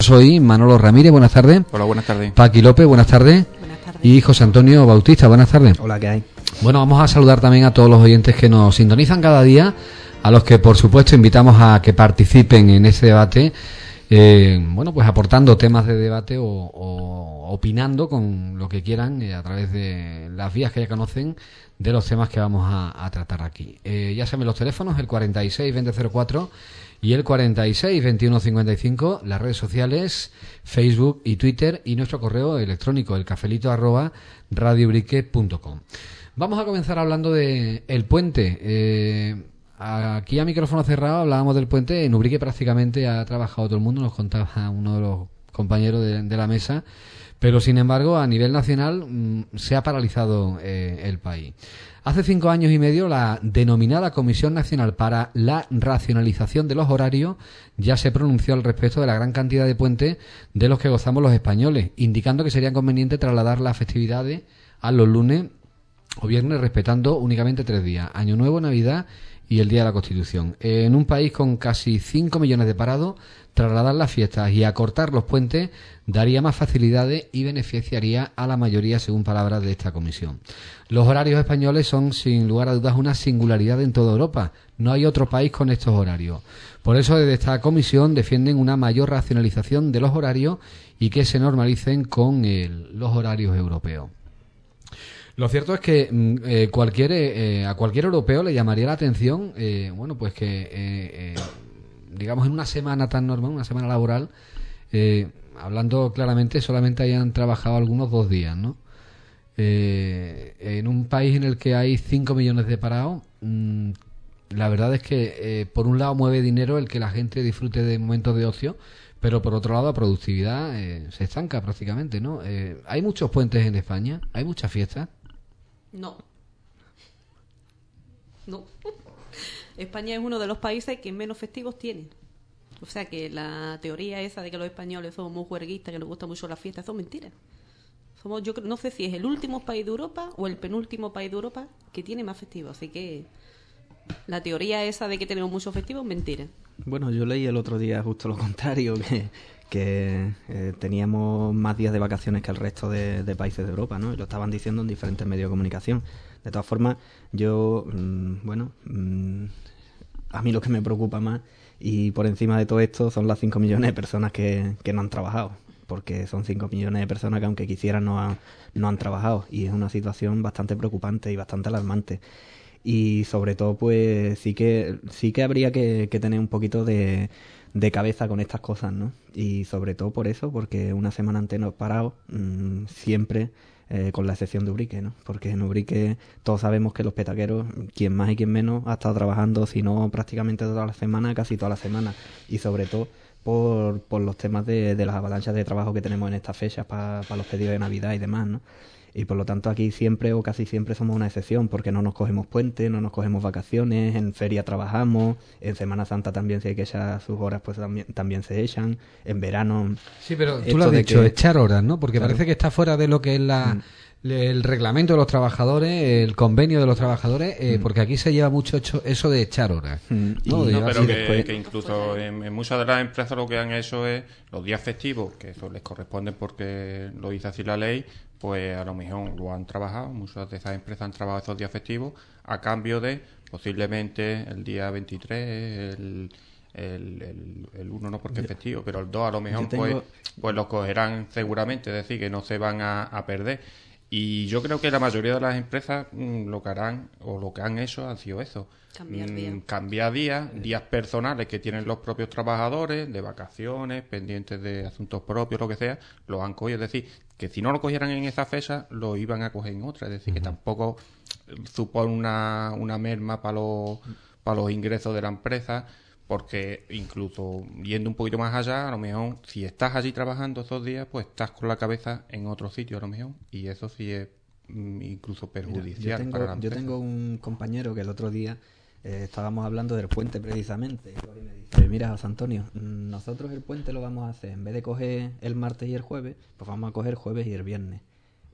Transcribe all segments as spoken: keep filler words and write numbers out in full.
Soy Manolo Ramírez, buenas tardes. Hola, buenas tardes. Paqui López, buenas tardes. Buenas tardes. Y José Antonio Bautista, buenas tardes. Hola, ¿qué hay? Bueno, vamos a saludar también a todos los oyentes que nos sintonizan cada día, a los que por supuesto invitamos a que participen en ese debate, eh, bueno, pues aportando temas de debate o, o opinando con lo que quieran eh, a través de las vías que ya conocen de los temas que vamos a, a tratar aquí. Eh, ya saben los teléfonos, el cuarenta y seis veinte cero cuatro y el cuarenta y seis veintiuno cincuenta y cinco, las redes sociales, Facebook y Twitter, y nuestro correo electrónico, el cafelito arroba radiobrique punto com. Vamos a comenzar hablando de el puente. Eh, aquí a micrófono cerrado hablábamos del puente. En Ubrique prácticamente ha trabajado todo el mundo, nos contaba uno de los compañeros de, de la mesa, pero sin embargo a nivel nacional mmm, se ha paralizado eh, el país. Hace cinco años y medio la denominada Comisión Nacional para la Racionalización de los Horarios ya se pronunció al respecto de la gran cantidad de puentes de los que gozamos los españoles, indicando que sería conveniente trasladar las festividades a los lunes o viernes, respetando únicamente tres días: Año Nuevo, Navidad y el Día de la Constitución. En un país con casi cinco millones de parados, trasladar las fiestas y acortar los puentes daría más facilidades y beneficiaría a la mayoría, según palabras de esta comisión. Los horarios españoles son, sin lugar a dudas, una singularidad en toda Europa. No hay otro país con estos horarios. Por eso, desde esta comisión defienden una mayor racionalización de los horarios y que se normalicen con el, los horarios europeos. Lo cierto es que eh, cualquier eh, a cualquier europeo le llamaría la atención, eh, bueno, pues que, eh, eh, digamos, en una semana tan normal, una semana laboral, eh, hablando claramente, solamente hayan trabajado algunos dos días, ¿no? Eh, en un país en el que hay cinco millones de parados, mmm, la verdad es que, eh, por un lado, mueve dinero el que la gente disfrute de momentos de ocio, pero por otro lado, la productividad eh, se estanca prácticamente, ¿no? Eh, hay muchos puentes en España, hay muchas fiestas. No. No. España es uno de los países que menos festivos tiene. O sea que la teoría esa de que los españoles somos muy juerguistas, que nos gusta mucho la fiesta, son mentiras. Somos, yo creo, no sé si es el último país de Europa o el penúltimo país de Europa que tiene más festivos. Así que la teoría esa de que tenemos muchos festivos es mentira. Bueno, yo leí el otro día justo lo contrario, que, que eh, teníamos más días de vacaciones que el resto de, de países de Europa, ¿no? Y lo estaban diciendo en diferentes medios de comunicación. De todas formas, yo, mmm, bueno, mmm, a mí lo que me preocupa más y por encima de todo esto son las cinco millones de personas que, que no han trabajado, porque son cinco millones de personas que aunque quisieran no han, no han trabajado, y es una situación bastante preocupante y bastante alarmante. Y sobre todo, pues sí que sí que habría que, que tener un poquito de, de cabeza con estas cosas, ¿no? Y sobre todo por eso, porque una semana entera parado, mmm, siempre, eh, con la excepción de Ubrique, ¿no? Porque en Ubrique todos sabemos que los petaqueros, quien más y quien menos, ha estado trabajando, si no prácticamente toda la semana, casi toda la semana. Y sobre todo por, por los temas de, de las avalanchas de trabajo que tenemos en estas fechas para pa los pedidos de Navidad y demás, ¿no? Y por lo tanto aquí siempre o casi siempre somos una excepción, porque no nos cogemos puente, no nos cogemos vacaciones, en feria trabajamos, en Semana Santa también, si hay que echar sus horas, pues también, también se echan, en verano... Sí, pero tú lo has dicho, que... echar horas, ¿no? Porque claro, parece que está fuera de lo que es la... Mm. el reglamento de los trabajadores, el convenio de los trabajadores, eh, mm. porque aquí se lleva mucho hecho eso de echar horas. Mm. ¿no? no, pero que, después... que incluso en, en muchas de las empresas lo que han hecho es los días festivos, que eso les corresponde porque lo dice así la ley, pues a lo mejor lo han trabajado, muchas de esas empresas han trabajado esos días festivos a cambio de posiblemente el día veintitrés, el... El, el, el uno no porque es festivo, pero el dos a lo mejor tengo... pues, pues los cogerán seguramente, es decir, que no se van a, a perder. Y yo creo que la mayoría de las empresas mmm, lo que harán o lo que han hecho ha sido eso. Cambiar días. Mmm, cambiar días, días personales que tienen los propios trabajadores, de vacaciones, pendientes de asuntos propios, lo que sea, lo han cogido. Es decir, que si no lo cogieran en esa fecha, lo iban a coger en otra. Es decir, uh-huh. que tampoco supone una, una merma para los, para los ingresos de la empresa. Porque incluso yendo un poquito más allá, a lo mejor si estás allí trabajando esos días, pues estás con la cabeza en otro sitio a lo mejor, y eso sí es mm, incluso perjudicial. Mira, yo tengo, para la yo empresa. tengo un compañero que el otro día eh, estábamos hablando del puente precisamente, y me dice, mira José Antonio, nosotros el puente lo vamos a hacer, en vez de coger el martes y el jueves, pues vamos a coger el jueves y el viernes.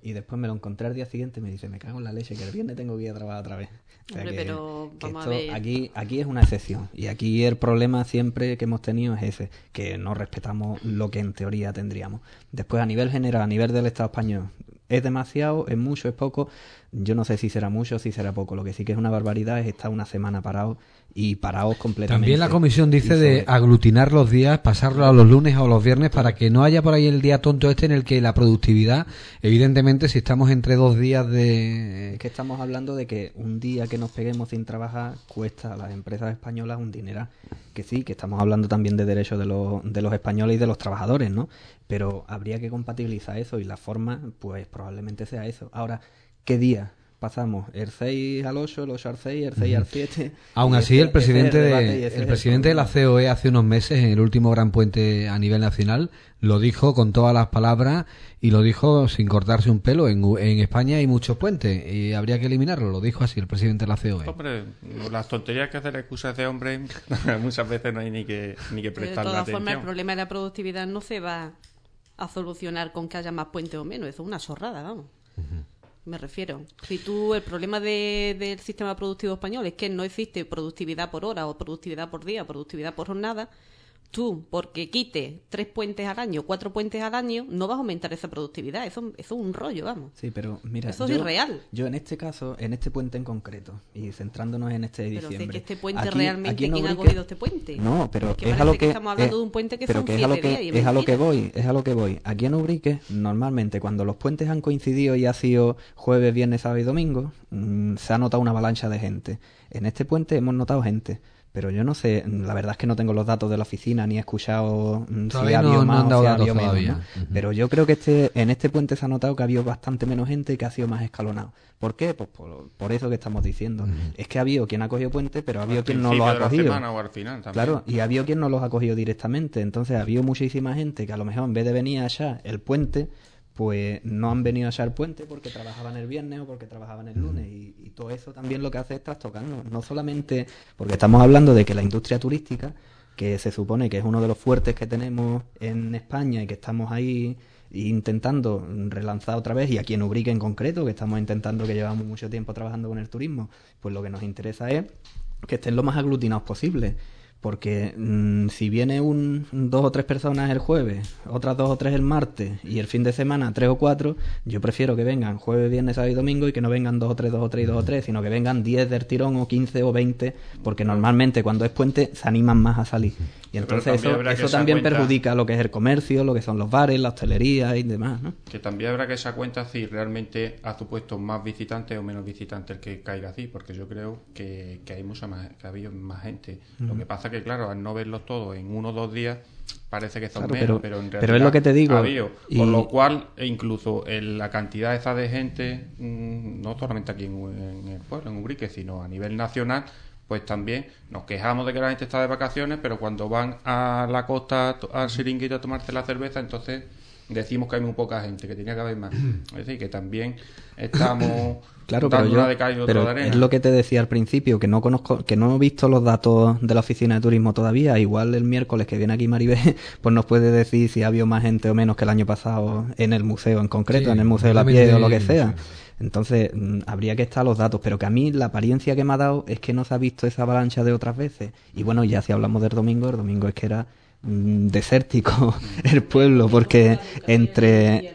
y después me lo encontré al día siguiente y me dice, me cago en la leche, que el viernes tengo que ir a trabajar otra vez. O sea, Hombre, que, pero que vamos esto a ver. Aquí, aquí es una excepción, y aquí el problema siempre que hemos tenido es ese, que no respetamos lo que en teoría tendríamos. Después, a nivel general, a nivel del Estado español, ¿es demasiado? ¿Es mucho? ¿Es poco? Yo no sé si será mucho o si será poco. Lo que sí que es una barbaridad es estar una semana parados y parados completamente. También la comisión dice sobre... de aglutinar los días, pasarlo a los lunes o los viernes para que no haya por ahí el día tonto este en el que la productividad, evidentemente, si estamos entre dos días de... Es que estamos hablando de que un día que nos peguemos sin trabajar cuesta a las empresas españolas un dineral. Que sí, que estamos hablando también de derechos de los, de los españoles y de los trabajadores, ¿no? Pero habría que compatibilizar eso y la forma, pues probablemente sea eso. Ahora, ¿qué día pasamos? ¿El seis al ocho, el ocho al seis, el seis al siete? Aún así, ese, el presidente, ese es el, de, el, el presidente de la C O E hace unos meses, en el último gran puente a nivel nacional, lo dijo con todas las palabras y lo dijo sin cortarse un pelo. En, en España hay muchos puentes y habría que eliminarlo. Lo dijo así el presidente de la C O E. Hombre, las tonterías que hace la excusa de hombre, muchas veces no hay ni que, ni que prestarle atención. De todas formas, el problema de la productividad no se va a solucionar con que haya más puentes o menos. Eso es una chorrada, vamos. Uh-huh. Me refiero. Si tú, el problema de, del sistema productivo español es que no existe productividad por hora o productividad por día o productividad por jornada, tú, porque quites tres puentes al año, cuatro puentes al año, no vas a aumentar esa productividad. Eso, eso es un rollo, vamos. Sí, pero mira, eso yo, es irreal. Yo en este caso, en este puente en concreto, y centrándonos en este de diciembre... Pero si es que este puente aquí, realmente, aquí ¿quién Ubrique, ha cogido este puente? No, pero que es a lo que... que estamos hablando es, de un puente que pero son que es a lo siete que, días y es a lo que mentira. voy, es a lo que voy. Aquí en Ubrique, normalmente, cuando los puentes han coincidido y ha sido jueves, viernes, sábado y domingo, mmm, se ha notado una avalancha de gente. En este puente hemos notado gente... Pero yo no sé, la verdad es que no tengo los datos de la oficina ni he escuchado todavía si ha no, habido no más han dado o si ha datos habido menos, todavía. ¿no? Uh-huh. Pero yo creo que este en este puente se ha notado que ha habido bastante menos gente y que ha sido más escalonado. ¿Por qué? Pues por, por eso que estamos diciendo. Uh-huh. Es que ha habido quien ha cogido puente, pero ha habido quien no los ha cogido. O al final también. Claro, y ha habido quien no los ha cogido directamente. Entonces ha habido muchísima gente que a lo mejor en vez de venir allá el puente, pues no han venido a echar puente porque trabajaban el viernes o porque trabajaban el lunes y, y todo eso también lo que hace es trastocarnos, no solamente porque estamos hablando de que la industria turística, que se supone que es uno de los fuertes que tenemos en España y que estamos ahí intentando relanzar otra vez, y aquí en Ubrique en concreto, que estamos intentando, que llevamos mucho tiempo trabajando con el turismo, pues lo que nos interesa es que estén lo más aglutinados posible. Porque mmm, si viene un dos o tres personas el jueves, otras dos o tres el martes y el fin de semana tres o cuatro, yo prefiero que vengan jueves, viernes, sábado y domingo y que no vengan dos o tres, dos o tres y dos o tres, sino que vengan diez del tirón o quince o veinte, porque normalmente cuando es puente se animan más a salir. Y entonces eso, eso también cuenta... perjudica lo que es el comercio, lo que son los bares, la hostelería y demás, ¿no? Que también habrá que esa cuenta si realmente ha supuesto más visitantes o menos visitantes el que caiga así, porque yo creo que, que hay mucha más, que ha habido más gente. Uh-huh. Lo que pasa que claro, al no verlos todos en uno o dos días parece que son claro, menos, pero, pero en realidad pero es lo que te digo, ha habido, y... por lo cual incluso en la cantidad esa de gente, mmm, no solamente aquí en, en el pueblo, en Ubrique, sino a nivel nacional, pues también nos quejamos de que la gente está de vacaciones, pero cuando van a la costa, al Siringuito a tomarse la cerveza, entonces decimos que hay muy poca gente, que tenía que haber más. Es decir, que también estamos claro, dando pero yo, una de cal y otra pero de arena. Es lo que te decía al principio, que no conozco, que no he visto los datos de la oficina de turismo todavía. Igual el miércoles que viene aquí Maribel, pues nos puede decir si ha habido más gente o menos que el año pasado en el museo en concreto, sí, en el Museo de la Piedra o lo que sea. Entonces, mmm, habría que estar los datos, pero que a mí la apariencia que me ha dado es que no se ha visto esa avalancha de otras veces. Y bueno, ya si hablamos del domingo, el domingo es que era mmm, desértico el pueblo, porque entre...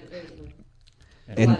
En...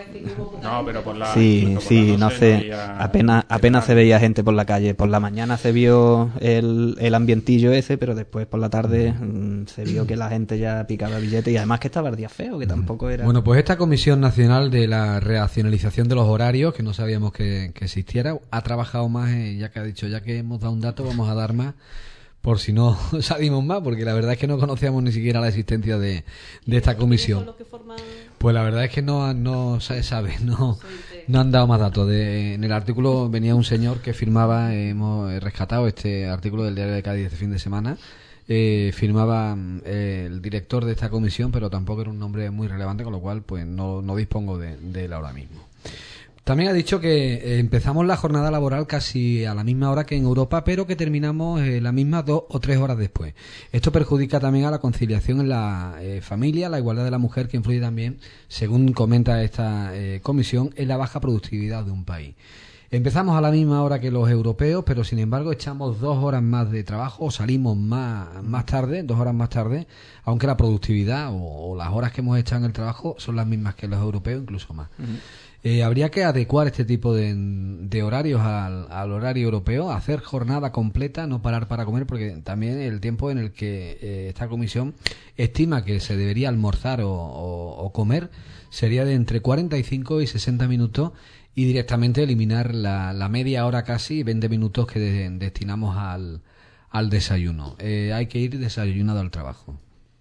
No, pero por la... Sí, por sí, la no sé, había... apenas, apenas se veía gente por la calle. Por la mañana se vio el, el ambientillo ese, pero después por la tarde mmm, se vio que la gente ya picaba billetes y además que estaba el día feo, que tampoco era... Bueno, pues esta Comisión Nacional de la Racionalización de los Horarios, que no sabíamos que, que existiera, ha trabajado más, eh, ya que ha dicho, ya que hemos dado un dato, vamos a dar más, por si no salimos más, porque la verdad es que no conocíamos ni siquiera la existencia de, de esta comisión. Pues la verdad es que no, no se sabe, no, no han dado más datos. De, en el artículo venía un señor que firmaba, hemos rescatado este artículo del Diario de Cádiz este fin de semana, eh, firmaba eh, el director de esta comisión, pero tampoco era un nombre muy relevante, con lo cual pues no, no dispongo de, de él ahora mismo. También ha dicho que eh, empezamos la jornada laboral casi a la misma hora que en Europa, pero que terminamos eh, la misma dos o tres horas después. Esto perjudica también a la conciliación en la eh, familia, la igualdad de la mujer, que influye también, según comenta esta eh, comisión, en la baja productividad de un país. Empezamos a la misma hora que los europeos, pero sin embargo echamos dos horas más de trabajo o salimos más, más tarde, dos horas más tarde, aunque la productividad o, o las horas que hemos echado en el trabajo son las mismas que los europeos, incluso más. Uh-huh. Eh, habría que adecuar este tipo de, de horarios al, al horario europeo, hacer jornada completa, no parar para comer, porque también el tiempo en el que eh, esta comisión estima que se debería almorzar o, o, o comer sería de entre cuarenta y cinco y sesenta minutos, y directamente eliminar la, la media hora casi, veinte minutos que de, destinamos al, al desayuno. Eh, hay que ir desayunado al trabajo.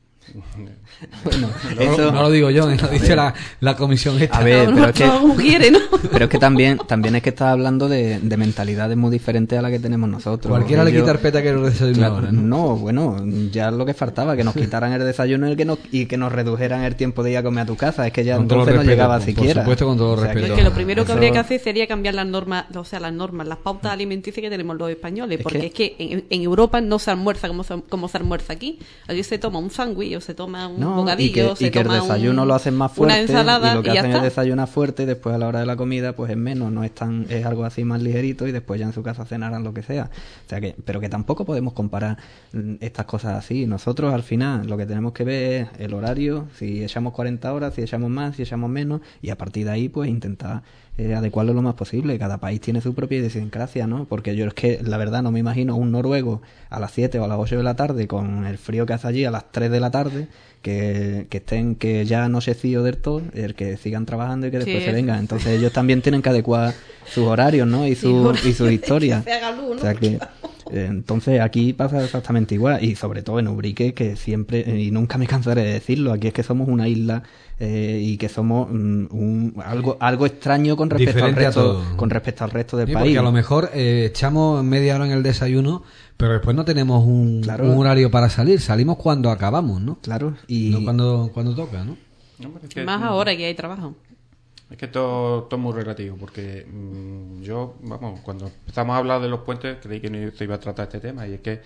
Bueno, no, eso, no lo digo yo, lo dice la, la comisión esta. A ver, no, pero, no, es que, no quiere, ¿no? pero es que también también es que estás hablando de, de mentalidades muy diferentes a la que tenemos nosotros. Cualquiera le quita peta que el desayuno claro, ahora, ¿no? No, bueno, ya es lo que faltaba, que nos quitaran el desayuno y que nos, y que nos redujeran el tiempo de ir a comer a tu casa. Es que ya con entonces no llegaba por, siquiera. Por supuesto, con todo o sea, respeto. Es que lo primero que Eso... habría que hacer sería cambiar las normas, o sea, las normas, las pautas alimenticias que tenemos los españoles, es porque que... es que en, en Europa no se almuerza como se, como se almuerza aquí. Allí se toma un sándwich o se toma un no, bocadillo, y que, se y que el desayuno un, lo hacen más fuerte, una ensalada y lo que y ya hacen está. es desayunar fuerte, y después a la hora de la comida pues es menos, no es tan, es algo así más ligerito, y después ya en su casa cenarán lo que sea. O sea que, pero que tampoco podemos comparar estas cosas así. Nosotros al final lo que tenemos que ver es el horario, si echamos cuarenta horas, si echamos más, si echamos menos, y a partir de ahí pues intentar eh, adecuarlo lo más posible. Cada país tiene su propia idiosincrasia, ¿no? Porque yo es que la verdad no me imagino un noruego a las siete o a las ocho de la tarde con el frío que hace allí a las tres de la tarde, que, que estén, que ya no se cío del todo, el que sigan trabajando y que después sí, se vengan. Entonces ellos también tienen que adecuar sus horarios, ¿no? Y su, y sus historias. Que se haga luz, ¿no? O sea que eh, entonces aquí pasa exactamente igual, y sobre todo en Ubrique, que siempre, eh, y nunca me cansaré de decirlo, aquí es que somos una isla eh, y que somos um, un, algo algo extraño con respecto al resto con respecto al resto del sí, país. Porque a lo mejor eh, echamos media hora en el desayuno, pero después no tenemos un, claro. un horario para salir, salimos cuando acabamos, ¿no? Claro, y no cuando cuando toca, ¿no? No, es que, más ahora que hay trabajo. Es que todo, todo es muy relativo, porque mmm, yo, vamos, cuando empezamos a hablar de los puentes, creí que no se iba a tratar este tema, y es que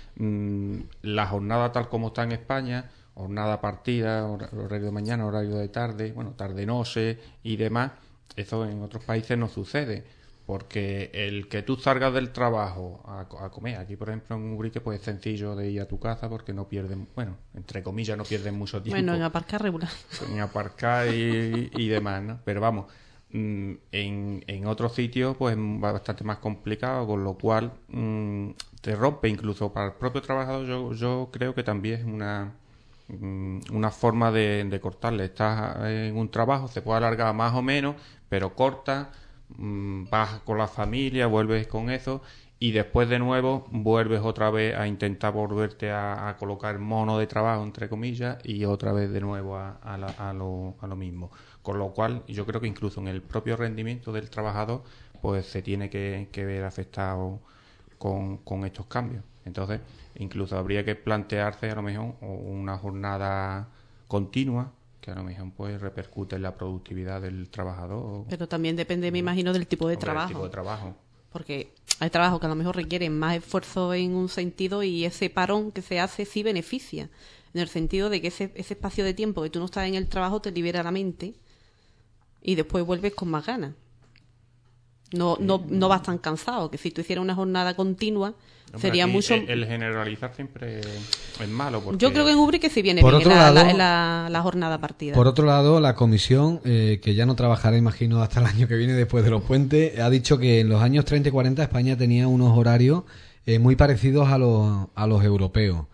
mmm, la jornada tal como está en España, jornada partida, horario de mañana, horario de tarde, bueno, tarde-noche y demás, eso en otros países no sucede, porque el que tú salgas del trabajo a, a comer, aquí por ejemplo en Ubrique pues es sencillo de ir a tu casa porque no pierden, bueno, entre comillas no pierden mucho tiempo. Bueno, en aparcar regular. En aparcar y, y demás, ¿no? Pero vamos, en, en otros sitios pues es bastante más complicado, con lo cual mmm, te rompe incluso para el propio trabajador. Yo, yo creo que también es una una forma de, de cortarle. Estás en un trabajo, se puede alargar más o menos, pero corta, vas con la familia, vuelves con eso y después de nuevo vuelves otra vez a intentar volverte a, a colocar mono de trabajo entre comillas y otra vez de nuevo a, a, la, a, lo, a lo mismo, con lo cual yo creo que incluso en el propio rendimiento del trabajador pues se tiene que, que ver afectado con, con estos cambios. Entonces incluso habría que plantearse a lo mejor una jornada continua que a lo mejor pues repercute en la productividad del trabajador. Pero también depende, me imagino, del tipo de, trabajo. tipo de trabajo. Porque hay trabajos que a lo mejor requieren más esfuerzo en un sentido y ese parón que se hace sí beneficia, en el sentido de que ese, ese espacio de tiempo que tú no estás en el trabajo te libera la mente y después vuelves con más ganas. No, no, no vas tan cansado, que si tú hicieras una jornada continua no, sería mucho... El, el generalizar siempre es malo. Porque... Yo creo que en Ubrique sí viene por bien otro la, lado, la, la, la jornada partida. Por otro lado, la comisión, eh, que ya no trabajará, imagino, hasta el año que viene después de los puentes, ha dicho que en los años treinta y cuarenta España tenía unos horarios eh, muy parecidos a los, a los europeos.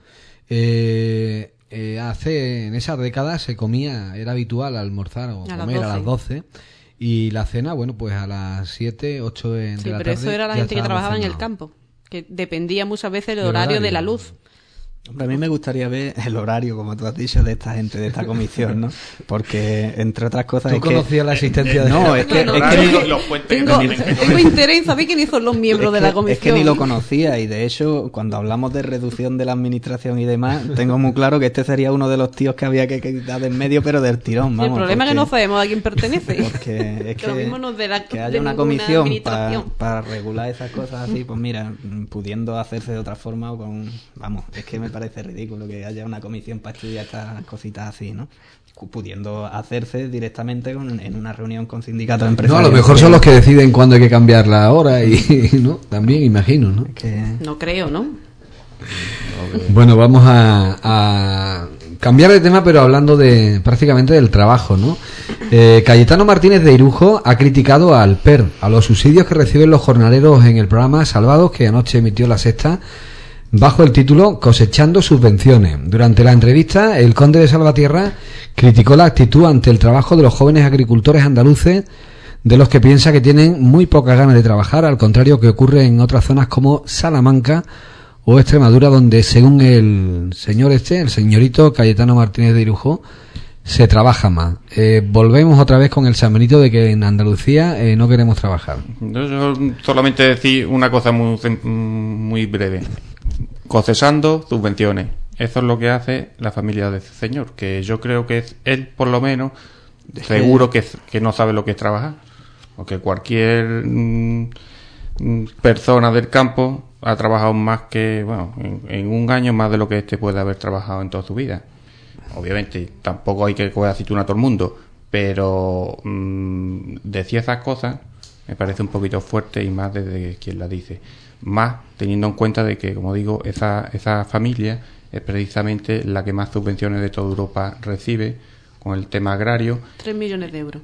Eh, eh, hace en esas décadas se comía, era habitual almorzar o a comer a las doce. Y la cena, bueno, pues a las siete, ocho de, sí, de la pero tarde. eso era la gente que trabajaba cenado. En el campo, que dependía muchas veces del horario, horario de la luz. Hombre, a mí me gustaría ver el horario, como tú has dicho, de esta gente, de esta comisión, ¿no? Porque, entre otras cosas... ¿Tú es conocías que, la existencia de...? No, es que... No, es no, que no, ni- no, los puentes que Tengo, tienen que- tengo interés en saber quiénes son los miembros es de que- la comisión. Es que ni lo conocía y de hecho cuando hablamos de reducción de la administración y demás, tengo muy claro que este sería uno de los tíos que había que quitar de en medio, pero del tirón, vamos. el problema es que no sabemos a quién pertenece. Porque es Que lo que, mismo nos de la- que de haya una ninguna comisión administración. para regular esas cosas así, pues mira, mm, pudiendo hacerse de otra forma o con... Vamos, es que me parece ridículo que haya una comisión para estudiar estas cositas así, ¿no? Pudiendo hacerse directamente con- en una reunión con sindicatos No, a empresariales. lo mejor son los que deciden cuándo hay que cambiar la hora y, ¿no? También imagino, ¿no? Que... No creo, ¿no? Bueno, vamos a, a cambiar de tema, pero hablando de prácticamente del trabajo, ¿no? Eh, Cayetano Martínez de Irujo ha criticado al P E R, a los subsidios que reciben los jornaleros en el programa Salvados, que anoche emitió La Sexta, bajo el título Cosechando subvenciones. Durante la entrevista, el conde de Salvatierra criticó la actitud ante el trabajo de los jóvenes agricultores andaluces, de los que piensa que tienen muy pocas ganas de trabajar, al contrario que ocurre en otras zonas como Salamanca o Extremadura, donde según el señor este, el señorito Cayetano Martínez de Irujo, se trabaja más. Eh, volvemos otra vez con el San Benito de que en Andalucía eh, no queremos trabajar. Yo, yo solamente decir una cosa muy, muy breve. Cosechando subvenciones. Eso es lo que hace la familia de ese señor, que yo creo que es él, por lo menos, seguro que, que no sabe lo que es trabajar. Porque cualquier mm, persona del campo ha trabajado más que, bueno, en, en un año más de lo que este puede haber trabajado en toda su vida. Obviamente, tampoco hay que coger aceituna a todo el mundo, pero mmm, decir esas cosas me parece un poquito fuerte y más desde quien la dice. Más teniendo en cuenta de que, como digo, esa, esa familia es precisamente la que más subvenciones de toda Europa recibe con el tema agrario. Tres millones de euros.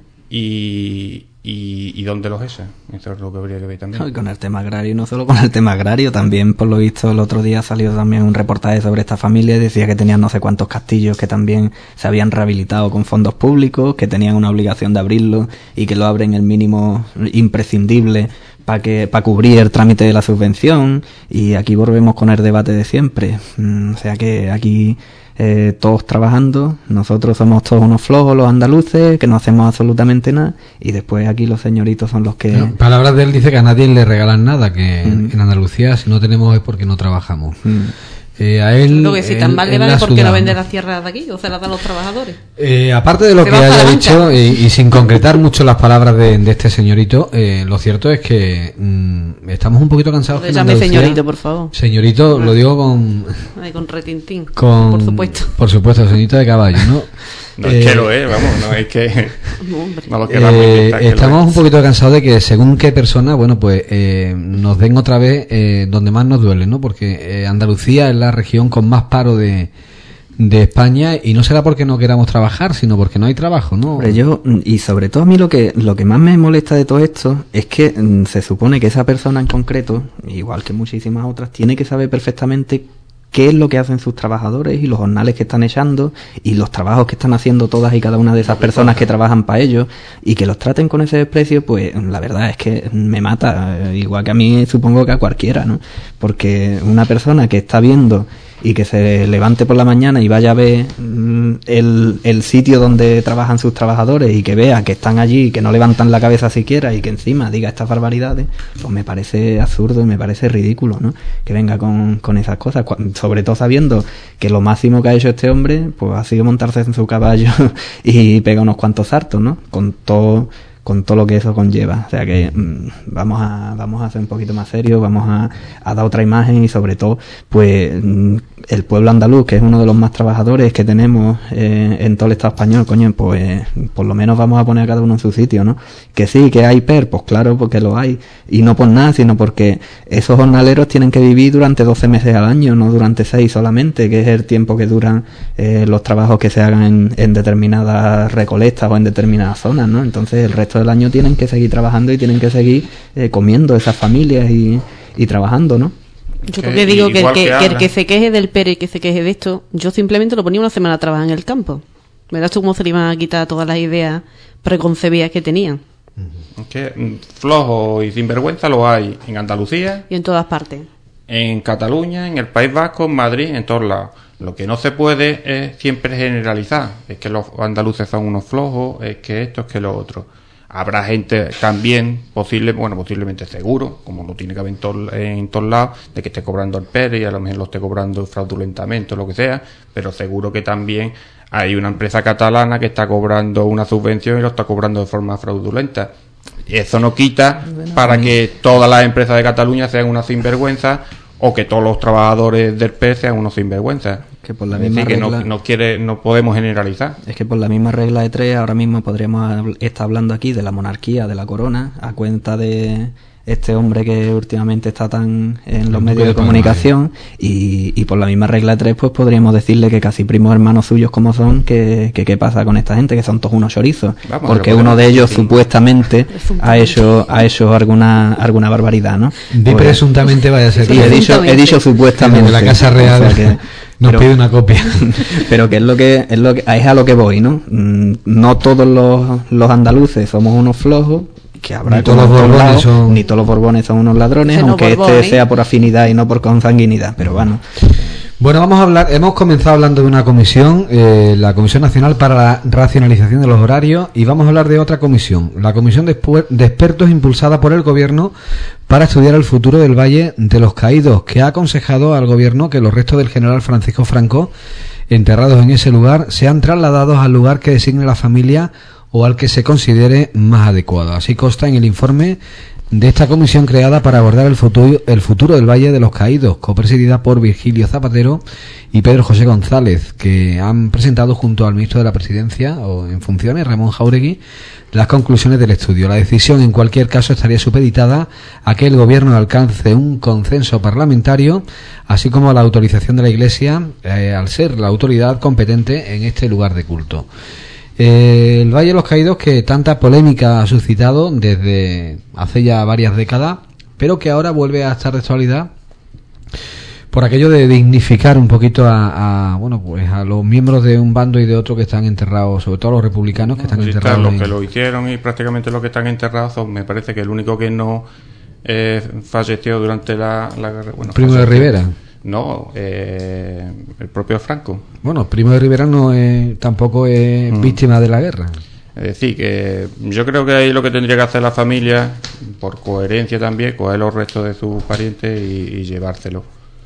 Y, y, y dónde los echa. Eso es lo que habría que ver también. Y con el tema agrario, y no solo con el tema agrario, también por lo visto el otro día salió también un reportaje sobre esta familia y decía que tenían no sé cuántos castillos que también se habían rehabilitado con fondos públicos, que tenían una obligación de abrirlo y que lo abren el mínimo imprescindible para que para cubrir el trámite de la subvención. Y aquí volvemos con el debate de siempre. Mm, o sea que aquí eh, todos trabajando, nosotros somos todos unos flojos los andaluces que no hacemos absolutamente nada y después aquí los señoritos son los que... No, palabras de él dice que a nadie le regalan nada, que Mm. en Andalucía si no tenemos es porque no trabajamos. Mm. Eh, a él, Lo que si tan él- mal le él vale ha porque no sudado, vende ¿no? las tierras de aquí o se las dan los trabajadores. Eh, aparte de lo Se que va a haya Salamanca. dicho y, y sin concretar mucho las palabras de, de este señorito, eh, lo cierto es que mm, estamos un poquito cansados. que en Llame Andalucía- señorito, por favor. Señorito, lo digo con, Ay, con retintín. con Por supuesto. por supuesto, señorito de caballo, ¿no? No es que lo es, vamos, no es que No, hombre. no lo queramos Eh, inventar, que lo estamos es. un poquito cansados de que según qué persona, bueno, pues eh, nos den otra vez eh, donde más nos duele, ¿no? Porque eh, Andalucía es la región con más paro de, de España y no será porque no queramos trabajar, sino porque no hay trabajo, ¿no? Hombre, yo, y sobre todo a mí lo que, lo que más me molesta de todo esto es que mm, se supone que esa persona en concreto, igual que muchísimas otras, tiene que saber perfectamente qué es lo que hacen sus trabajadores y los jornales que están echando y los trabajos que están haciendo todas y cada una de esas personas que trabajan para ellos y que los traten con ese desprecio, pues la verdad es que me mata, eh, igual que a mí supongo que a cualquiera, ¿no? Porque una persona que está viendo y que se levante por la mañana y vaya a ver mm, el, el sitio donde trabajan sus trabajadores y que vea que están allí y que no levantan la cabeza siquiera y que encima diga estas barbaridades, pues me parece absurdo y me parece ridículo, ¿no? Que venga con, con esas cosas, Cu- sobre todo sabiendo que lo máximo que ha hecho este hombre pues ha sido montarse en su caballo y pegar unos cuantos saltos, ¿no? Con todo con todo lo que eso conlleva. O sea que mmm, vamos a vamos a ser un poquito más serios, vamos a, a dar otra imagen y sobre todo, pues mmm, el pueblo andaluz, que es uno de los más trabajadores que tenemos eh, en todo el Estado español, coño, pues por lo menos vamos a poner a cada uno en su sitio, ¿no? Que sí, que hay P E R, pues claro, porque lo hay. Y no por nada, sino porque esos jornaleros tienen que vivir durante doce meses al año, no durante seis solamente, que es el tiempo que duran eh, los trabajos que se hagan en, en determinadas recolectas o en determinadas zonas, ¿no? Entonces el resto del año tienen que seguir trabajando y tienen que seguir eh, comiendo esas familias y, y trabajando, ¿no? Yo Que porque digo que el igual que, que que el habla. que se queje del P E R y que se queje de esto, yo simplemente lo ponía una semana a trabajar en el campo. ¿Verás tú cómo se le iban a quitar todas las ideas preconcebidas que tenían? Es que mm, flojo y sinvergüenza lo hay en Andalucía Y en todas partes. en Cataluña, en el País Vasco, en Madrid, en todos lados. Lo que no se puede es siempre generalizar. Es que los andaluces son unos flojos, es que esto, es que lo otro. Habrá gente también, posible, bueno, posiblemente seguro, como lo tiene que haber en, to, en todos lados, de que esté cobrando el P E R y a lo mejor lo esté cobrando fraudulentamente o lo que sea, pero seguro que también hay una empresa catalana que está cobrando una subvención y lo está cobrando de forma fraudulenta. Eso no quita para que todas las empresas de Cataluña sean unas sinvergüenzas o que todos los trabajadores del P E R sean unos sinvergüenzas. Que por la es misma decir, regla, que no, no, quiere, no podemos generalizar. Es que por la misma regla de tres ahora mismo podríamos estar hablando aquí de la monarquía, de la corona, a cuenta de este hombre que últimamente está tan en los medios de comunicación, y, y por la misma regla de tres pues podríamos decirle que casi primos hermanos suyos como son, que, que qué pasa con esta gente, que son todos unos chorizos. Vamos, porque uno de ellos decir. supuestamente ha hecho ha hecho alguna alguna barbaridad, ¿no? Di pues, presuntamente vaya a ser. Sí, he dicho, he dicho supuestamente. De la Casa Real. O sea que, nos pero, pide una copia. Pero que es lo que es lo que es a lo que voy, ¿no? No todos los, los andaluces somos unos flojos, que habrá ni todos los borbones lados, son... ni todos los borbones son unos ladrones, no aunque borbón, este ¿eh? sea por afinidad y no por consanguinidad, pero bueno. Bueno, vamos a hablar, hemos comenzado hablando de una comisión, eh, la Comisión Nacional para la Racionalización de los Horarios, y vamos a hablar de otra comisión, la Comisión de, de Expertos impulsada por el Gobierno para estudiar el futuro del Valle de los Caídos, que ha aconsejado al Gobierno que los restos del general Francisco Franco, enterrados en ese lugar, sean trasladados al lugar que designe la familia o al que se considere más adecuado. Así consta en el informe de esta comisión creada para abordar el futuro, el futuro del Valle de los Caídos, copresidida por Virgilio Zapatero y Pedro José González, que han presentado junto al ministro de la Presidencia o en funciones, Ramón Jáuregui, las conclusiones del estudio. La decisión, en cualquier caso, estaría supeditada a que el Gobierno alcance un consenso parlamentario, así como a la autorización de la Iglesia, eh, al ser la autoridad competente en este lugar de culto. Eh, el Valle de los Caídos, que tanta polémica ha suscitado desde hace ya varias décadas, pero que ahora vuelve a estar de actualidad por aquello de dignificar un poquito a, a bueno pues a los miembros de un bando y de otro que están enterrados, sobre todo a los republicanos que están pues enterrados. Los en... que lo hicieron y prácticamente los que están enterrados son, me parece que el único que no eh, falleció durante la, la guerra. Bueno, Primo de Rivera. No, eh, el propio Franco. Bueno, Primo de Rivera no es, tampoco es mm. víctima de la guerra. Es decir, que yo creo que ahí lo que tendría que hacer la familia, por coherencia también, coger los restos de sus parientes y, y llevárselo.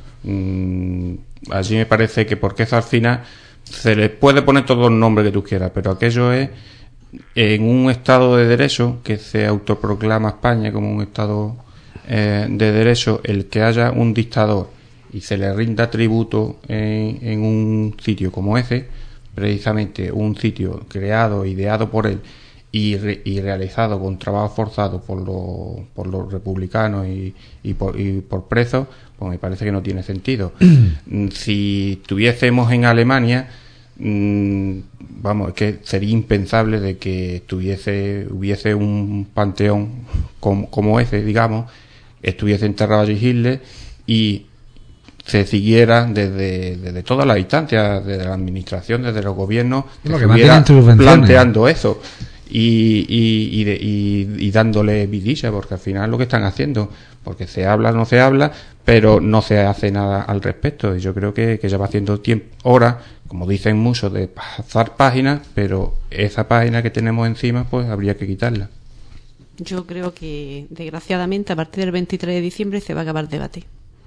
Mm, así me parece que, porque eso al final se les puede poner todos los nombres que tú quieras, pero aquello es en un Estado de Derecho que se autoproclama España como un Estado eh, de Derecho, el que haya un dictador y se le rinda tributo en, en un sitio como ese, precisamente un sitio creado, ideado por él y, re, y realizado con trabajo forzado por los, por los republicanos y, y, por, y por presos, pues me parece que no tiene sentido. Si tuviésemos en Alemania, mmm, vamos, es que sería impensable de que estuviese, hubiese un panteón como, como ese, digamos, estuviese enterrado allí Hitler y se siguiera desde, desde todas las instancias, desde la administración, desde los gobiernos, lo que estuviera planteando eso y, y, y, de, y, y dándole vidilla, porque al final es lo que están haciendo, porque se habla, no se habla, pero no se hace nada al respecto. Y yo creo que, que ya va haciendo tiempo, hora, como dicen muchos, de pasar páginas, pero esa página que tenemos encima, pues habría que quitarla. Yo creo que, desgraciadamente, a partir del veintitrés de diciembre se va a acabar el debate.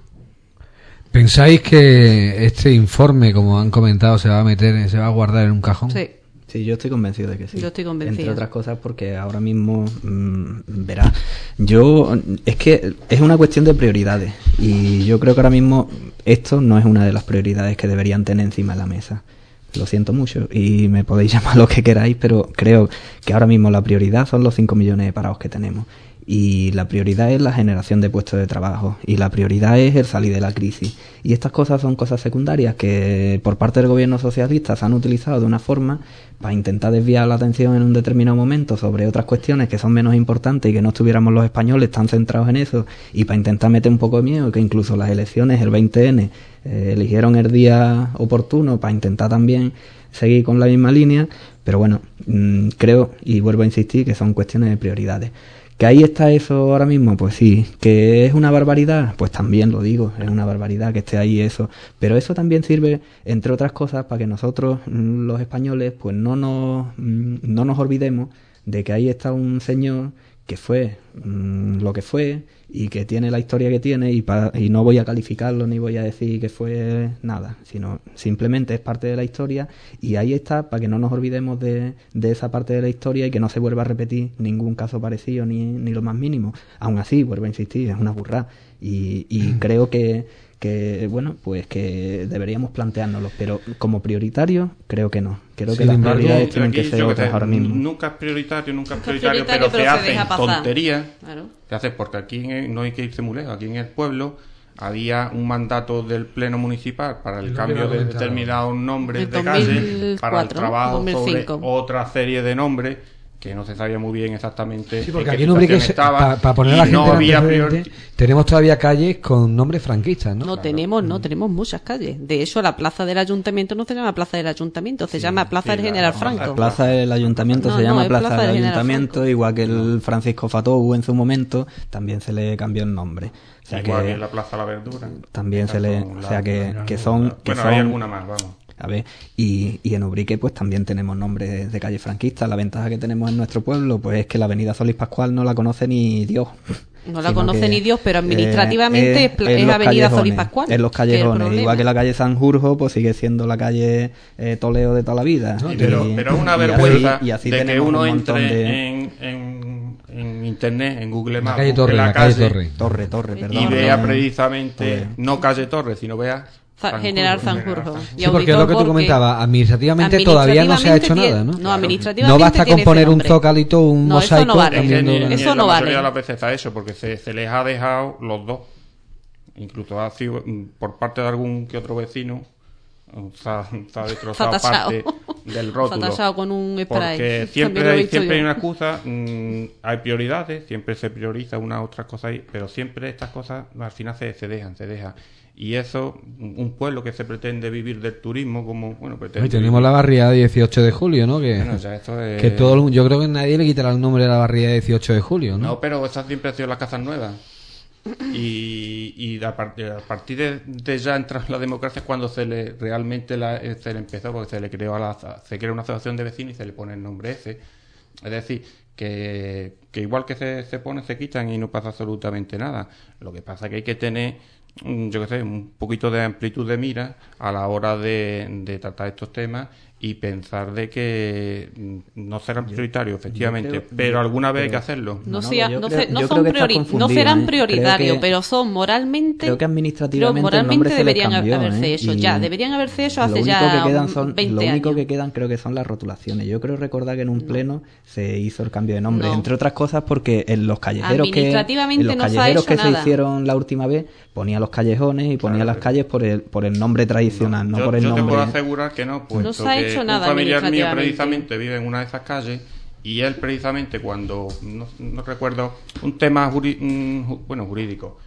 ¿Pensáis que este informe, como han comentado, se va a meter, se va a guardar en un cajón? Sí. Sí, yo estoy convencido de que sí. Yo estoy convencido. Entre otras cosas porque ahora mismo, mmm, verá, yo, es que es una cuestión de prioridades y yo creo que ahora mismo esto no es una de las prioridades que deberían tener encima de la mesa. Lo siento mucho y me podéis llamar lo que queráis, pero creo que ahora mismo la prioridad son los cinco millones de parados que tenemos. Y la prioridad es la generación de puestos de trabajo y la prioridad es el salir de la crisis. Y estas cosas son cosas secundarias que por parte del gobierno socialista se han utilizado de una forma para intentar desviar la atención en un determinado momento sobre otras cuestiones que son menos importantes y que no estuviéramos los españoles tan centrados en eso, y para intentar meter un poco de miedo, que incluso las elecciones, el veinte ene, eh, eligieron el día oportuno para intentar también seguir con la misma línea. Pero bueno, mmm, creo, y vuelvo a insistir, que son cuestiones de prioridades. ¿Que ahí está eso ahora mismo? Pues sí. ¿Que es una barbaridad? Pues también lo digo, es una barbaridad que esté ahí eso. Pero eso también sirve, entre otras cosas, para que nosotros, los españoles, pues no nos, no nos olvidemos de que ahí está un señor que fue mmm, lo que fue y que tiene la historia que tiene y, pa, y no voy a calificarlo ni voy a decir que fue nada, sino simplemente es parte de la historia y ahí está para que no nos olvidemos de, de esa parte de la historia y que no se vuelva a repetir ningún caso parecido ni, ni lo más mínimo. Aún así, vuelvo a insistir, es una burrada y, y creo que que bueno, pues que deberíamos planteárnoslo, pero como prioritario creo que no. Creo sí, que las prioridades aquí, tienen que ser otras ahora mismo. Nunca es prioritario, nunca es Nunca es prioritario, prioritario, pero, pero se, se hacen deja pasar. tonterías. Claro. Se hace porque aquí en, no hay que irse muy lejos, aquí en el pueblo había un mandato del pleno municipal para el cambio de determinados nombres de calle, para el trabajo sobre otra serie de nombres que no se sabía muy bien exactamente. Sí, porque aquí en Ubrique, para pa poner a la gente no había priori... tenemos todavía calles con nombres franquistas, ¿no? No Claro. tenemos, no tenemos muchas calles. De hecho, la plaza del ayuntamiento no se llama plaza del ayuntamiento, se sí, llama plaza sí, del General la, Franco. La plaza del ayuntamiento no, se llama no, plaza, plaza del ayuntamiento, Franco. Igual que el Francisco Fatou en su momento también se le cambió el nombre. O sea igual que, que la plaza La Verdura. También se le, o sea que, que son, que bueno, son, hay alguna más, vamos. A ver, y, y en Ubrique pues también tenemos nombres de calle franquistas. La ventaja que tenemos en nuestro pueblo pues es que la avenida Solís Pascual no la conoce ni Dios. No la conoce que, ni Dios, pero administrativamente eh, es, es avenida Solís Pascual. En los callejones, que igual que la calle Sanjurjo pues sigue siendo la calle eh, Toledo de toda la vida. No, y, pero, pero es una vergüenza y así, y así de que uno un entre de... en, en, en internet, en Google Maps, la calle Torre, la, la calle, calle Torre. Torre, Torre, perdón. Y vea precisamente, Torre. No calle Torre, sino vea Sanjurjo, General Sanjurjo. Sí, porque es lo que tú comentabas, administrativamente, administrativamente todavía no se ha hecho tiene, nada, ¿no? No, administrativamente no basta con poner un zócalito, un no, mosaico. Eso no vale. Es que ni, ni eso en no la vale. mayoría de las veces está eso, porque se, se les ha dejado los dos. Incluso ha sido por parte de algún que otro vecino, se ha, se ha destrozado parte del rótulo. Se ha con un spray. Porque siempre hay, siempre hay una excusa, mmm, hay prioridades, siempre se prioriza una u otra cosa ahí, pero siempre estas cosas al final se, se dejan, se dejan. Y eso, un pueblo que se pretende vivir del turismo, como bueno, pretende. Y tenemos la barriada de dieciocho de julio, ¿no? Que, bueno, ya esto es... que todo, yo creo que nadie le quitará el nombre de la barriada de dieciocho de julio, ¿no? No, pero esas siempre han sido las casas nuevas. Y, y a, partir, a partir de, de ya entrar en la democracia es cuando se le realmente la, se le empezó, porque se le creó a la, se crea una asociación de vecinos y se le pone el nombre ese. Es decir, que, que igual que se, se pone, se quitan y no pasa absolutamente nada. Lo que pasa es que hay que tener, yo qué sé, un poquito de amplitud de mira a la hora de, de tratar estos temas y pensar de que no serán prioritarios, efectivamente, creo, pero alguna vez hay que hacerlo. No, sea, no, creo, no, son priori no serán ¿eh? prioritarios, que, pero son moralmente. Creo que administrativamente, moralmente el nombre deberían se les cambió, haberse ¿eh? hecho Y ya, deberían haberse hecho hace lo ya único que quedan son, veinte Lo único años. que quedan creo que son las rotulaciones. Yo creo recordar que en un no. pleno se hizo el cambio de nombre, no. entre otras cosas porque en los callejeros que Administrativamente en los no callejeros se ha que hecho se nada. hicieron la última vez ponía los callejones y ponía claro, las calles por el por el nombre tradicional, no, no yo, por el yo nombre. Yo te nombre. puedo asegurar que no, puesto no se ha que hecho un nada familiar mío precisamente vive en una de esas calles y él precisamente cuando no, no recuerdo un tema juri, un, bueno jurídico,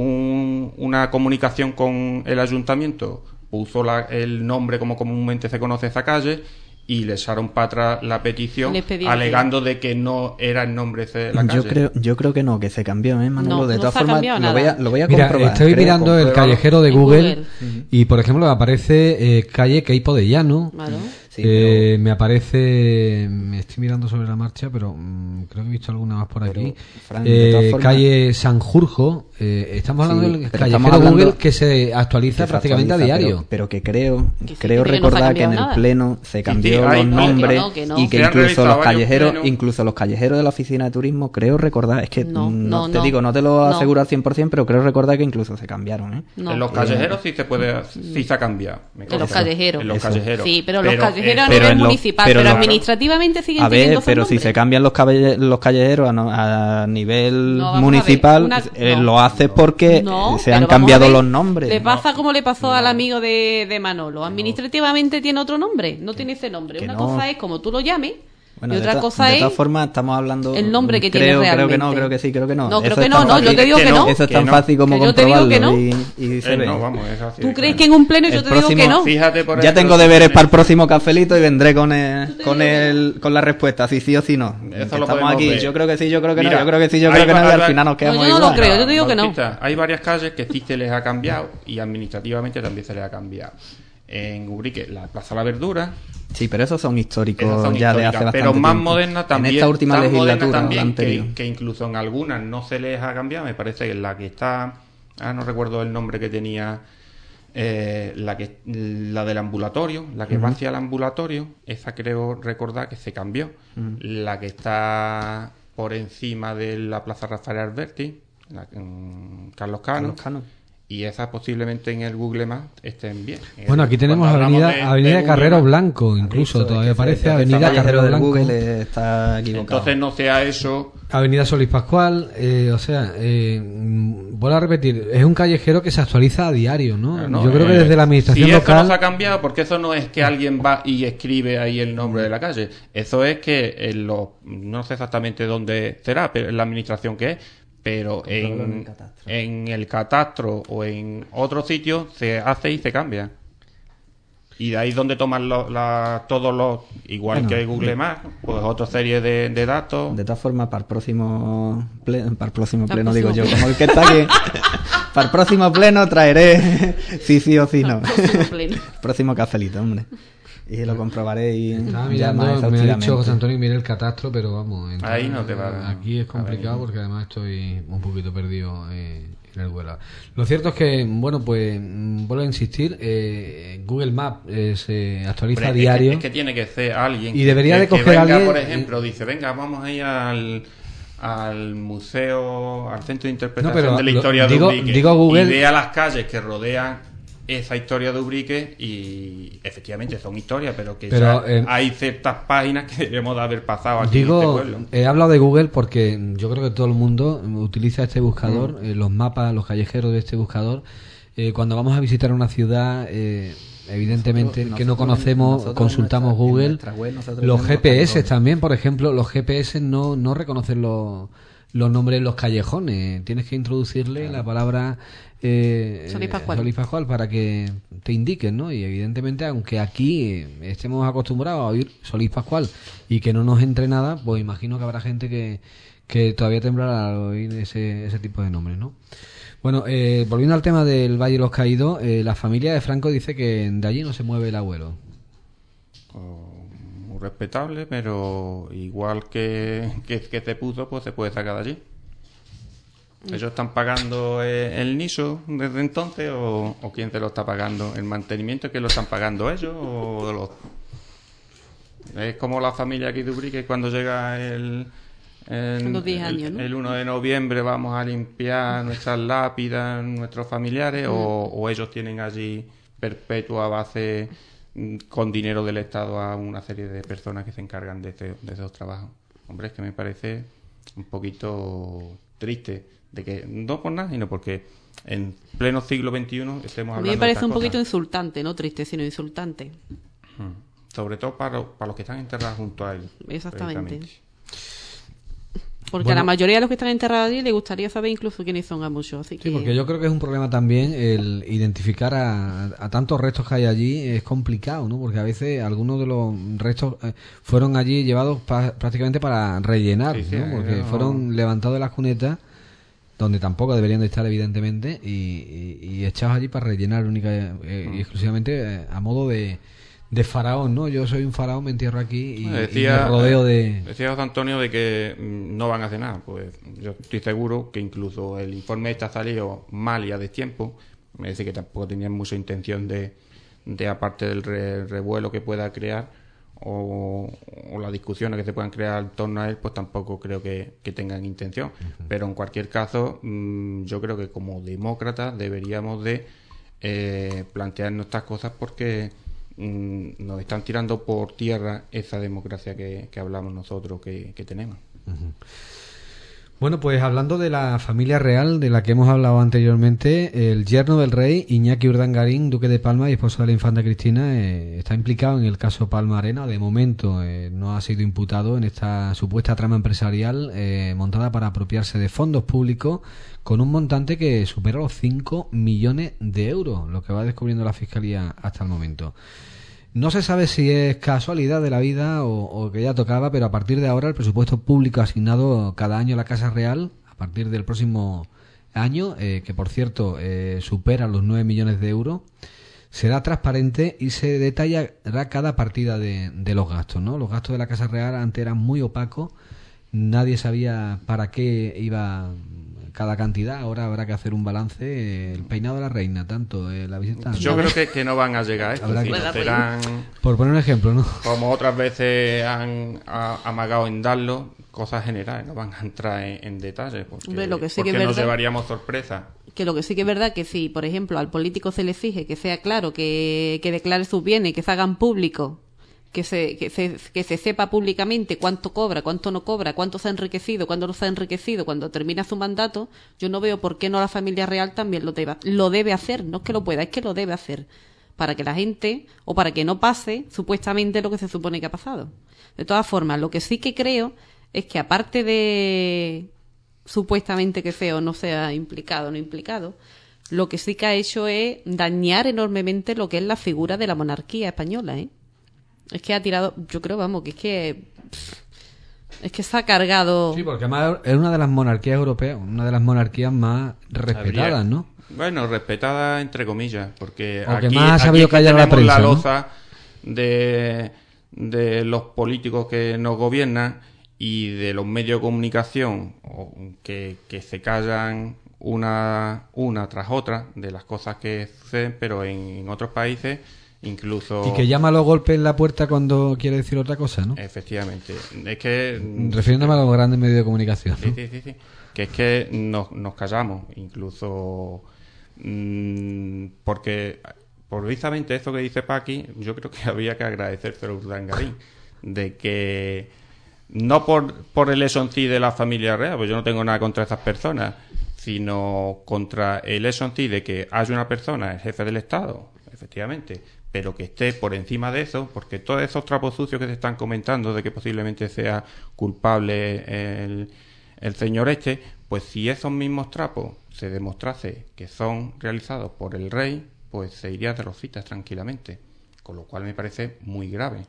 un, una comunicación con el ayuntamiento, puso la, el nombre como comúnmente se conoce esa calle y le echaron para atrás la petición alegando de que no era el nombre de la calle. Yo creo, yo creo que no, que se cambió, ¿eh, Manolo? No, de no todas se formas, lo voy, a, lo voy a Mira, comprobar. estoy creo, mirando comprueba. el callejero de en Google, Google. Uh-huh. Y, por ejemplo, me aparece eh, calle Queipo de Llano. Claro. Sí, eh, pero... Me aparece, me estoy mirando sobre la marcha, pero mmm, creo que he visto alguna más por aquí. Pero, Fran, eh, formas... Calle Sanjurjo. Eh, estamos hablando sí, del callejero hablando Google que se actualiza que prácticamente actualiza, a diario. Pero, pero que creo, que creo sí, recordar no que en nada. el pleno se cambió sí, sí, los hay, nombres no, que no. y que Se incluso los callejeros, plenos. incluso los callejeros de la oficina de turismo, creo recordar, es que no, no, no te no, digo, no te lo no. aseguro al cien por ciento, pero creo recordar que incluso se cambiaron, ¿eh? No. En los callejeros sí se puede, sí se ha cambiado. En los callejeros. En los Eso. callejeros. Sí, pero, pero los callejeros eh, a pero nivel en lo- municipal, pero pero, en lo- administrativamente siguen A ver, teniendo pero esos si nombres. se cambian los, cabe- los callejeros a, no- a nivel No, vamos a municipal, ver, una- eh, no. lo hace porque No, se pero han vamos cambiado a ver, los nombres. Le ¿no? pasa como le pasó al amigo de, de Manolo. Administrativamente tiene otro nombre, no tiene ese nombre. Que Una no. cosa es como tú lo llames Bueno, y otra de cosa de es todas formas estamos hablando el nombre que creo, tiene creo que no, realmente. creo que sí, creo que no. No, creo Eso que es no, tan no, fácil- yo te digo que no. Eso es Que tan no. fácil como Que yo te digo comprobarlo que y, y se Eh, ve. no, vamos, es así ¿Tú de crees claro. que en un pleno yo El te digo que próximo- no? Fíjate, por Ya ejemplo, tengo si deberes tienes- para el próximo cafelito y vendré con el, te con digo que el, con la respuesta, si sí o si no. Eso Que lo estamos podemos aquí, ver. yo creo que sí, yo creo que Mira, no, yo creo que sí, yo hay creo que no, y al va- final nos quedamos No, yo no lo igual. creo, yo te digo que no. Bautista, hay varias calles que sí se les ha cambiado y administrativamente también se les ha cambiado. En Ubrique, la Plaza La Verdura, Sí, pero esos son históricos esas son ya de históricas, hace bastante pero más tiempo. moderna también. En esta última tan moderna legislatura, la también, anterior. que, que incluso en algunas no se les ha cambiado. Me parece que la que está, ah, no recuerdo el nombre que tenía, eh, la que la del ambulatorio, la que va hacia el ambulatorio, esa creo recordar que se cambió. La que está por encima de la Plaza Rafael Alberti, la, mm, Carlos Cano. Carlos Cano. Y esas posiblemente en el Google Maps estén bien. Bueno, aquí tenemos Cuando hablamos Avenida, de- Avenida de de Google Carrero Maps, Blanco, incluso Eso, todavía es que aparece ese- ese Avenida caballero Carrero del Blanco, Google está equivocado. Entonces no sea eso. Avenida Solís Pascual, eh, o sea, eh, mm, vuelvo a repetir, es un callejero que se actualiza a diario, ¿no? No, Yo creo que eh, desde la administración si eso local... no se ha cambiado, porque eso no es que alguien va y escribe ahí el nombre de la calle. Eso es que en los, no sé exactamente dónde será, pero en la administración que es, pero en el en, catastro. en el catastro o en otro sitio se hace y se cambia. Y de ahí es donde toman los, la- todos los, igual Bueno, que Google Maps, pues otra serie de, de datos. De todas formas, para el próximo pleno, para el próximo Para el pleno digo yo, próximo como el que está aquí, para el próximo pleno traeré sí, sí o sí no. Próximo pleno. Próximo cafelito, hombre. Y lo comprobaré y Estaba ya mirando, más me ha exhaustivamente. dicho José Antonio, mire el catastro, pero vamos, en- Ahí no te va aquí es a complicado venir. porque además estoy un poquito perdido eh, en el vuelo. Lo cierto es que, bueno, pues mm, vuelvo a insistir, eh, Google Maps eh, se actualiza Hombre, a es que- diario. Es que, tiene que ser alguien Y que- debería que, de que coger venga, alguien- por ejemplo, dice, venga, vamos a ir al, al museo, al centro de interpretación No, pero de la lo- historia digo- de Ubrique digo Google- y vea las calles que rodean esa historia de Ubrique y efectivamente son historias, pero que Pero, ya eh, hay ciertas páginas que debemos de haber pasado aquí Digo, en este pueblo. he hablado de Google porque yo creo que todo el mundo utiliza este buscador, Mm. eh, los mapas, los callejeros de este buscador. Eh, cuando vamos a visitar una ciudad, eh, evidentemente, Nosotros- que no nosotros- conocemos, nosotros consultamos en nuestra- en Google. nuestra web nosotros Los tenemos G P S callejones. también, por ejemplo, los G P S no, no reconocen los, los nombres de los callejones. Tienes que introducirle la palabra eh, Solís Pascual. Solís Pascual para que te indiquen, ¿no? Y evidentemente, aunque aquí eh, estemos acostumbrados a oír Solís Pascual y que no nos entre nada, pues imagino que habrá gente que, que todavía temblará al oír ese, ese tipo de nombres, ¿no? Bueno, eh, volviendo al tema del Valle de los Caídos, eh, la familia de Franco dice que de allí no se mueve el abuelo. Oh, muy respetable, pero igual que, que, que se puso, pues se puede sacar de allí. ¿Ellos están pagando eh, el niso desde entonces o, o quién se lo está pagando? ¿El mantenimiento que lo están pagando ellos? O los... Es como la familia aquí de Ubrique cuando llega el, el, Los diez años, el, ¿no? el uno de noviembre vamos a limpiar nuestras lápidas, nuestros familiares, o, o ellos tienen allí perpetua base mm, con dinero del Estado a una serie de personas que se encargan de, ese- de esos trabajos. Hombre, es que me parece un poquito triste de que no por nada, sino porque en pleno siglo veintiuno estemos A hablando mí me parece de un estas poquito cosas. insultante, no triste, sino insultante. Mm. Sobre todo para, lo- para los que están enterrados junto a él. Exactamente. precisamente. Porque Bueno. a la mayoría de los que están enterrados allí le gustaría saber incluso quiénes son a muchos. Así Sí, que porque yo creo que es un problema también el identificar a, a tantos restos que hay allí, es complicado, ¿no? Porque a veces algunos de los restos eh, fueron allí llevados pa- prácticamente para rellenar, Sí, sí, ¿no? Porque no. fueron levantados de las cunetas, donde tampoco deberían de estar evidentemente, y, y- y echados allí para rellenar única eh, y exclusivamente eh, a modo de, de faraón, ¿no? Yo soy un faraón, me entierro aquí y, y Decía, me rodeo de... decía José Antonio de que mm, no van a hacer nada. Pues yo estoy seguro que incluso el informe este ha salido mal y a destiempo. Me dice que tampoco tenían mucha intención de, de aparte del re- revuelo que pueda crear o, o las discusiones que se puedan crear en torno a él, pues tampoco creo que, que tengan intención. Pero en cualquier caso, mm, yo creo que como demócratas deberíamos de eh, plantearnos estas cosas porque mm, nos están tirando por tierra esa democracia que, que hablamos nosotros que, que tenemos. Bueno, pues hablando de la familia real de la que hemos hablado anteriormente, el yerno del rey, Iñaki Urdangarín, duque de Palma y esposo de la infanta Cristina, eh, está implicado en el caso Palma Arena. De momento eh, no ha sido imputado en esta supuesta trama empresarial eh, montada para apropiarse de fondos públicos con un montante que supera los cinco millones de euros, lo que va descubriendo la Fiscalía hasta el momento. No se sabe si es casualidad de la vida o, o que ya tocaba, pero a partir de ahora el presupuesto público asignado cada año a la Casa Real, a partir del próximo año, eh, que por cierto eh, supera los nueve millones de euros, será transparente y se detallará cada partida de, de los gastos, ¿no? Los gastos de la Casa Real antes eran muy opacos, nadie sabía para qué iba cada cantidad. Ahora habrá que hacer un balance. El peinado de la reina, tanto eh, la visita. Yo creo que, que no van a llegar a esto. Si no serán, por poner un ejemplo, ¿no? Como otras veces han a, amagado en darlo, cosas generales, no van a entrar en, en detalle, porque, Hombre, lo que sí porque que es nos verdad, llevaríamos sorpresa. Que lo que sí que es verdad que si, por ejemplo, al político se le exige que sea claro, que, que declare sus bienes, que se hagan públicos, que se, que se que se sepa públicamente cuánto cobra, cuánto no cobra, cuánto se ha enriquecido, cuándo no se ha enriquecido, cuando termina su mandato, yo no veo por qué no la familia real también lo debe, lo debe hacer, no es que lo pueda, es que lo debe hacer, para que la gente, o para que no pase supuestamente lo que se supone que ha pasado. De todas formas, lo que sí que creo es que aparte de supuestamente que sea o no sea implicado o no implicado, lo que sí que ha hecho es dañar enormemente lo que es la figura de la monarquía española, ¿eh? Es que ha tirado, yo creo, vamos, que es que es que se ha cargado. Sí, porque además es una de las monarquías europeas, una de las monarquías más respetadas, Habría... ¿no? Bueno, respetada entre comillas, porque o que aquí, más ha aquí sabido callar la prensa, la ¿no? loza de, de los políticos que nos gobiernan y de los medios de comunicación que, que se callan una, una tras otra de las cosas que suceden, pero en, en otros países incluso... Y que llama a los golpes en la puerta cuando quiere decir otra cosa, ¿no? Efectivamente. Es que... Refiriéndome a los grandes medios de comunicación, ¿no? Sí, sí, sí, sí. Que es que nos, nos callamos, incluso mmm, porque precisamente eso que dice Paqui, yo creo que había que agradecérselo a Urdangarín, de que no por, por el hecho en sí de la familia real, pues yo no tengo nada contra esas personas, sino contra el hecho en sí de que haya una persona, el jefe del Estado, efectivamente, pero que esté por encima de eso, porque todos esos trapos sucios que se están comentando de que posiblemente sea culpable el, el señor este, pues si esos mismos trapos se demostrase que son realizados por el rey, pues se iría de rositas tranquilamente, con lo cual me parece muy grave.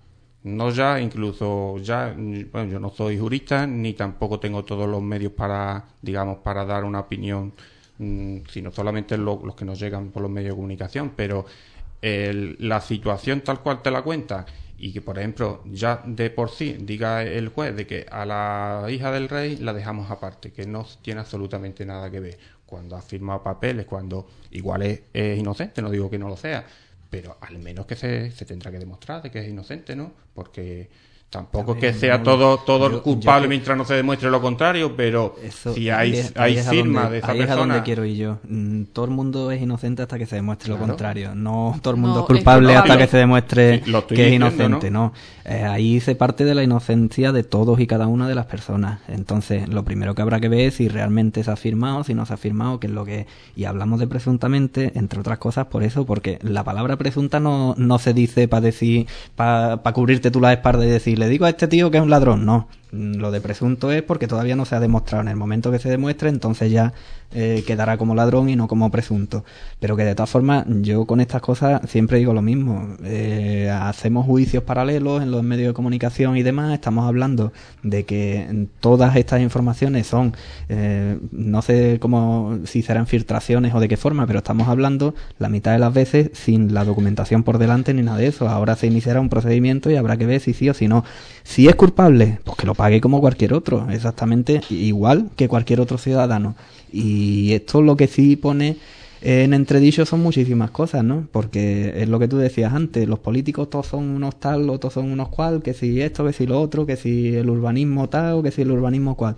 No ya, incluso ya, bueno, yo no soy jurista ni tampoco tengo todos los medios para, digamos, para dar una opinión, mmm, sino solamente lo, los que nos llegan por los medios de comunicación, pero el, la situación tal cual te la cuenta y que, por ejemplo, ya de por sí diga el juez de que a la hija del rey la dejamos aparte, que no tiene absolutamente nada que ver, cuando ha firmado papeles, cuando igual es, es inocente, no digo que no lo sea, pero al menos que se, se tendrá que demostrar de que es inocente, ¿no? Porque tampoco es que sea no, todo todo yo, culpable yo, mientras no se demuestre lo contrario, pero eso, si hay, es, hay firma donde, de esa ahí persona... Ahí es a donde quiero ir yo. Mm, todo el mundo es inocente hasta que se demuestre claro. lo contrario. No todo el mundo no, es culpable es que no, hasta lo, que se demuestre sí, que es inocente, ¿no? no. Eh, ahí se parte de la inocencia de todos y cada una de las personas. Entonces, lo primero que habrá que ver es si realmente se ha firmado, si no se ha firmado, qué es lo que... Y hablamos de presuntamente, entre otras cosas, por eso, porque la palabra presunta no, no se dice para decir, para pa cubrirte tú la espalda y decir, le digo a este tío que es un ladrón, no. Lo de presunto es porque todavía no se ha demostrado. En el momento que se demuestre, entonces ya eh, quedará como ladrón y no como presunto. Pero que de todas formas, yo con estas cosas siempre digo lo mismo. Eh, hacemos juicios paralelos en los medios de comunicación y demás. Estamos hablando de que todas estas informaciones son, eh, no sé cómo, si serán filtraciones o de qué forma, pero estamos hablando la mitad de las veces sin la documentación por delante ni nada de eso. Ahora se iniciará un procedimiento y habrá que ver si sí o si no. Si es culpable, pues que lo pague como cualquier otro, exactamente igual que cualquier otro ciudadano. Y esto lo que sí pone en entredicho son muchísimas cosas, ¿no? Porque es lo que tú decías antes, los políticos todos son unos tal, otros son unos cual, que si esto, que si lo otro, que si el urbanismo tal o que si el urbanismo cual.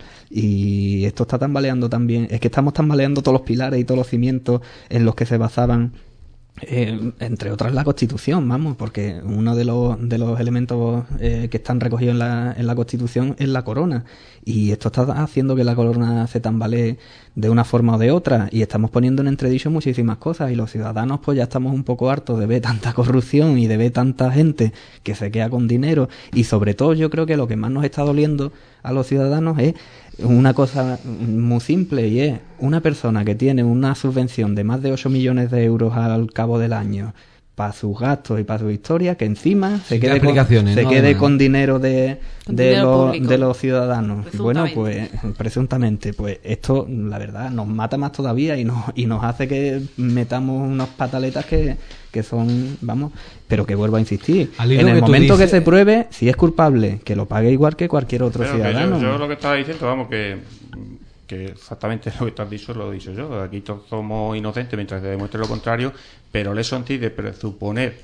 Y esto está tambaleando también, es que estamos tambaleando todos los pilares y todos los cimientos en los que se basaban Eh, entre otras la Constitución, vamos, porque uno de los de los elementos eh, que están recogidos en la, en la Constitución es la corona, y esto está haciendo que la corona se tambalee de una forma o de otra, y estamos poniendo en entredicho muchísimas cosas, y los ciudadanos pues ya estamos un poco hartos de ver tanta corrupción y de ver tanta gente que se queda con dinero, y sobre todo yo creo que lo que más nos está doliendo a los ciudadanos es una cosa muy simple, y es una persona que tiene una subvención de más de ocho millones de euros al cabo del año para sus gastos y para su historia, que encima se quede, con, se ¿no? quede con dinero de, con de, dinero los, de los ciudadanos. Bueno, pues presuntamente, pues esto la verdad nos mata más todavía y nos, y nos hace que metamos unas pataletas que, que son, vamos, pero que vuelvo a insistir, en el momento dices... que se pruebe, si es culpable, que lo pague igual que cualquier otro pero ciudadano. Yo, yo lo que estaba diciendo, vamos, que que exactamente lo que te has dicho lo he dicho yo. Aquí todos somos inocentes mientras se demuestre lo contrario, pero le son de presuponer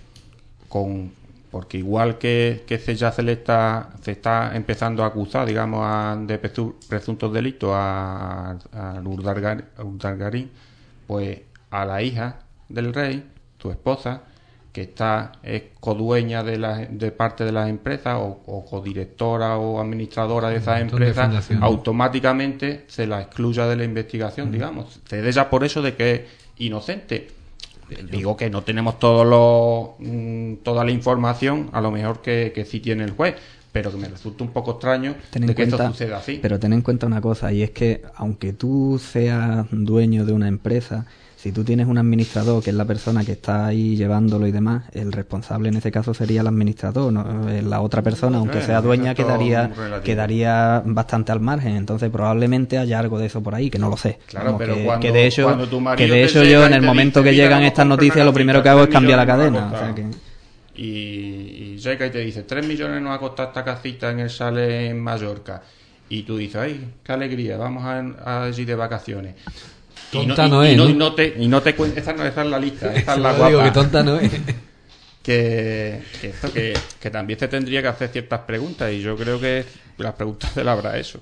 con porque igual que, que ya se le está se está empezando a acusar, digamos, a, de presuntos delitos a, a Urdangarín, pues a la hija del rey, tu esposa, que está es codueña de la, de parte de las empresas o, o codirectora o administradora de esas empresas, automáticamente se la excluya de la investigación, mm. digamos. Se dé ya por eso de que es inocente. Digo que no tenemos todos los, mmm, toda la información, a lo mejor que, que sí tiene el juez, pero que me resulta un poco extraño ten de que cuenta, esto suceda así. Pero ten en cuenta una cosa, y es que aunque tú seas dueño de una empresa, si tú tienes un administrador, que es la persona que está ahí llevándolo y demás, el responsable en ese caso sería el administrador, ¿no? La otra persona, aunque sea dueña, quedaría quedaría bastante al margen. Entonces probablemente haya algo de eso por ahí, que no lo sé. Claro, Vamos, pero que, cuando, que de hecho, que de hecho yo en el momento dice, que llegan estas noticias lo primero que hago es cambiar la cadena. O sea que... Y, y llega y te dice, tres millones nos ha costado esta casita en el Chalet en Mallorca. Y tú dices, ay, qué alegría, vamos a, a ir de vacaciones. Tonta y no, no y, es, y no, ¿no? y no te, y no te cuenta, esa no esa es la lista, esa es la digo, guapa. que tonta no es. Que, que, esto, que, que también se tendría que hacer ciertas preguntas, y yo creo que las preguntas se las habrá eso.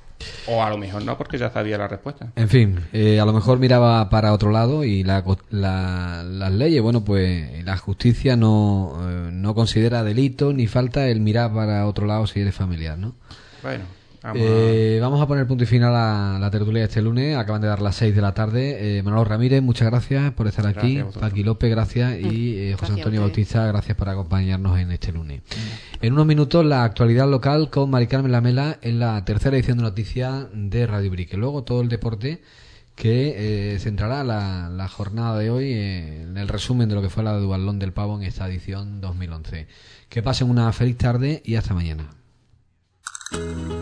O a lo mejor no, porque ya sabía la respuesta. En fin, eh, a lo mejor miraba para otro lado y la, la, las leyes, bueno, pues la justicia no, eh, no considera delito ni falta el mirar para otro lado si eres familiar, ¿no? Bueno. Vamos, eh, a... vamos a poner punto y final a la tertulia de este lunes. Acaban de dar las seis de la tarde. eh, Manolo Ramírez, muchas gracias por estar aquí. Gracias, Paqui López, gracias. Y eh, José Antonio Bautista, gracias por acompañarnos en este lunes. En unos minutos la actualidad local con Mari Carmen Lamela en la tercera edición de noticias de Radio Brique. Luego todo el deporte que eh, centrará la, la jornada de hoy eh, en el resumen de lo que fue la de Duatlón del Pavo en esta edición dos mil once. Que pasen una feliz tarde y hasta mañana.